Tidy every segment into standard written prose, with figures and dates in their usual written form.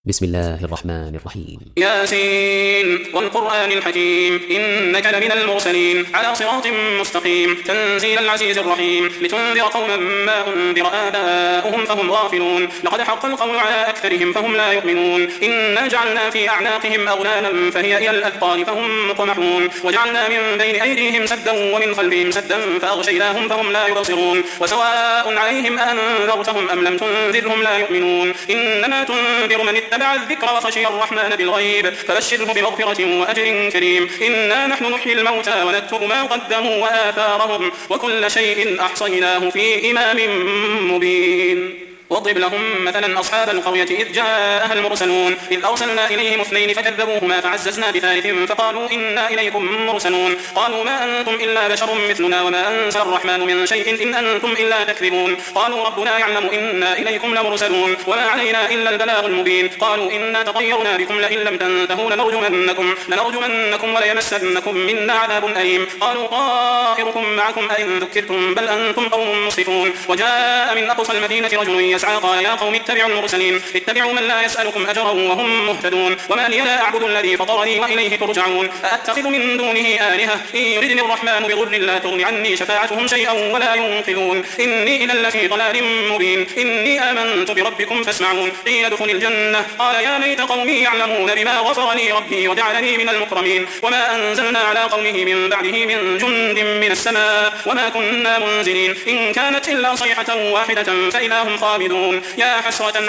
بسم الله الرحمن الرحيم. ياسين والقرآن الحكيم إنك لمن المرسلين على صراط مستقيم تنزيل العزيز الرحيم لتنذر قوما ما أنذر آباؤهم فهم غافلون لقد حق القول على أكثرهم فهم لا يؤمنون إنا جعلنا في أعناقهم أغلالا فهي إلى الأذقان فهم مقمحون وجعلنا من بين أيديهم سدا ومن خلفهم سدا فأغشيناهم فهم لا يبصرون وسواء عليهم أنذرتهم أم لم تنذرهم لا يؤمنون إنما تنذر من اتبع الذكر وخشي الرحمن بالغيب فبشره بمغفرة وأجر كريم إنا نحن نحيي الموتى ونكتب ما قدموا وآثارهم وكل شيء أحصيناه في إمام مبين واضرب لهم مثلا أصحاب القرية إذ جاءها المرسلون إذ أرسلنا إليهم اثنين فكذبوهما فعززنا بثالث فقالوا إنا إليكم مرسلون قالوا ما أنتم إلا بشر مثلنا وما أنزل الرحمن من شيء إن أنتم إلا تكذبون قالوا ربنا يعلم إنا إليكم لمرسلون وما علينا إلا البلاغ المبين قالوا إنا تطيرنا بكم لئن لم تنتهوا لنرجمنكم وليمسنكم منا عذاب أليم قالوا طائركم معكم أئن ذكرتم بل أنتم قوم مسرفون وجاء من أقصى المدينة رجل قال يا قوم اتبعوا المرسلين اتبعوا من لا يسألكم أجرا وهم مهتدون وما لي لا أعبد الذي فطرني وإليه ترجعون أأتخذ من دونه آلهة إن يردني الرحمن بضر لا تغن عني شفاعتهم شيئا ولا ينقذون إني إذا لفي ضلال مبين إني آمنت بربكم فاسمعون قيل ادخل الجنة قال يا ليت قومي يعلمون بما غفر لي ربي وجعلني من المكرمين وما أنزلنا على قومه من بعده من جند من السماء وما كنا منزلين إن كانت إلا صيحة واحدة فإذا هم خامدون يا حسرة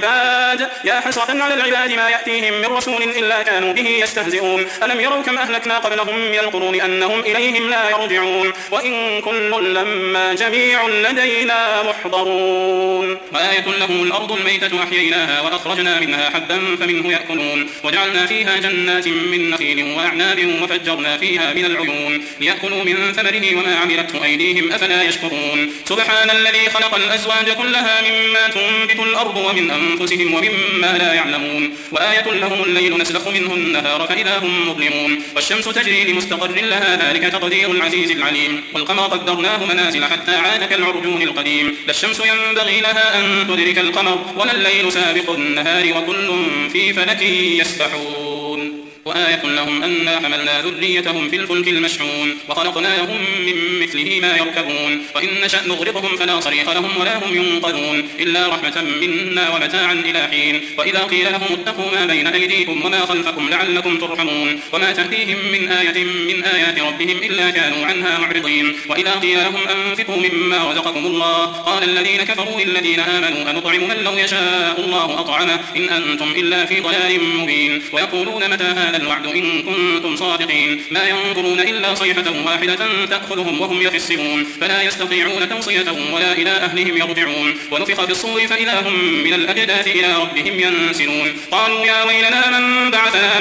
على العباد ما يأتيهم من رسول إلا كانوا به يستهزئون ألم يروا كم أهلكنا قبلهم من القرون أنهم إليهم لا يرجعون وإن كل لما جميع لدينا محضرون وآية لهم الأرض الميتة أحييناها وأخرجنا منها حبا فمنه يأكلون وجعلنا فيها جنات من نخيل وأعناب وفجرنا فيها من العيون ليأكلوا من ثمره وما عملته أيديهم أفلا يشكرون سبحان الذي خلق الأزواج كلها مما تنبت الأرض ومن أنفسهم ومما لا يعلمون وآية لهم الليل نسلخ منه النهار فإذا هم مظلمون والشمس تجري لمستقر لها ذلك تقدير العزيز العليم والقمر قدرناه منازل حتى عاد كالعرجون القديم لا الشمس ينبغي لها أن تدرك القمر ولا الليل سابق النهار وكل في فلك يسبحون وآية لهم أنا حملنا ذريتهم في الفلك المشحون وخلقناهم من مثله ما يركبون وإن نشأ نغرقهم فلا صريخ لهم ولا هم ينقذون إلا رحمة منا ومتاعا إلى حين وإذا قيل لهم اتقوا ما بين أيديكم وما خلفكم لعلكم ترحمون وما تأتيهم من آية من آيات ربهم إلا كانوا عنها معرضين وإذا قيل لهم أنفقوا مما رزقكم الله قال الذين كفروا للذين آمنوا أنطعم من لو يشاء الله أطعمه إن أنتم إلا في ضلال مبين ويقولون متى هذا الوعد إن كنتم صادقين ما ينظرون إلا صيحة واحدة تأخذهم وهم يخسرون فلا يستطيعون توصية ولا إلى أهلهم يرجعون ونفخ في الصور فإذا هم من الأجداث إلى ربهم ينسلون قالوا يا ويلنا من بعثنا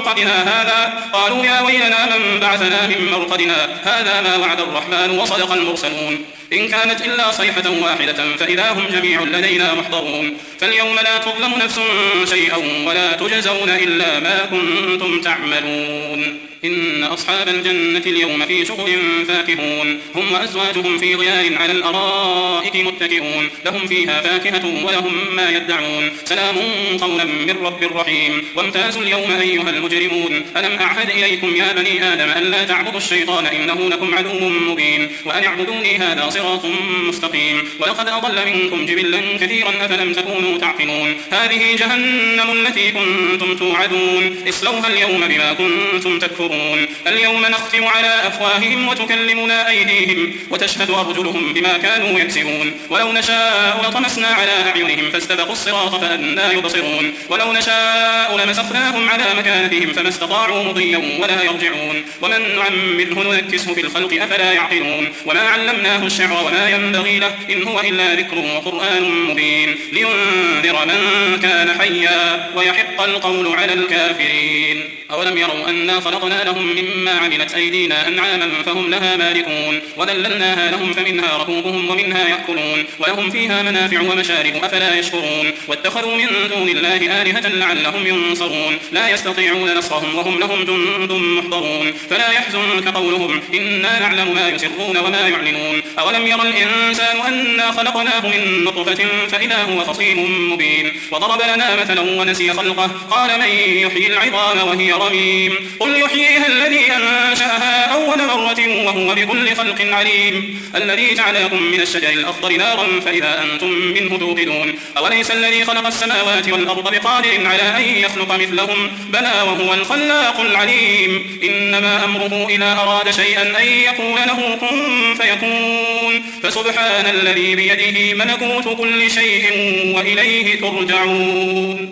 من مرقدنا هذا ما وعد الرحمن وصدق المرسلون إن كانت إلا صيحة واحدة فإذا هم جميع لدينا محضرون فاليوم لا تظلم نفس شيئا ولا تجزون إلا ما كنتم تعملون إن أصحاب الجنة اليوم في شغل فاكهون هم وأزواجهم في ظلال على الأرائك متكئون لهم فيها فاكهة ولهم ما يدعون سلام قولا من رب رحيم وامتازوا اليوم أيها المجرمون ألم أعهد إليكم يا بني آدم أن لا تعبدوا الشيطان إنه لكم عدو مبين وأن اعبدوني هذا صراط مستقيم ولقد أضل منكم جبلا كثيرا أفلم تكونوا تعقلون هذه جهنم التي كنتم توعدون اصلوها اليوم بما كنتم تكفرون اليوم نختم على أفواههم وتكلمنا أيديهم وتشهد أرجلهم بما كانوا يكسبون ولو نشاء لطمسنا على أعينهم فاستبقوا الصراط فأنى يبصرون ولو نشاء لمسخناهم على مكانتهم فما استطاعوا مضيا ولا يرجعون ومن نعمره ننكسه في الخلق أفلا يعقلون وما علمناه الشعر وما ينبغي له إن هو إلا ذكر وقرآن مبين لينذر من كان حيا ويحق القول على الكافرين أولم يروا أنا خلقنا لهم مما عملت أيدينا أنعاما فهم لها مالكون وذللناها لهم فمنها ركوبهم ومنها يأكلون ولهم فيها منافع ومشارب أفلا يشكرون واتخذوا من دون الله آلهة لعلهم ينصرون لا يستطيعون نصرهم وهم لهم جند محضرون فلا يحزنك قولهم إنا نعلم ما يسرون وما يعلنون أولم ير الإنسان أنا خلقناه من نطفة فإذا هو خصيم مبين وضرب لنا مثلا ونسي خلقه قال من يحيي العظام وهي رميم قل يحييها الذي أنشأها أول مرة وهو بكل خلق عليم الذي جعلكم من الشجر الأخضر نارا فإذا أنتم منه توقدون أوليس الذي خلق السماوات والأرض بقادر على أن يخلق مثلهم بلى وهو الخلاق العليم إنما أمره إذا أراد شيئا أن يقول له كن فيكون فسبحان الذي بيده ملكوت كل شيء وإليه ترجعون.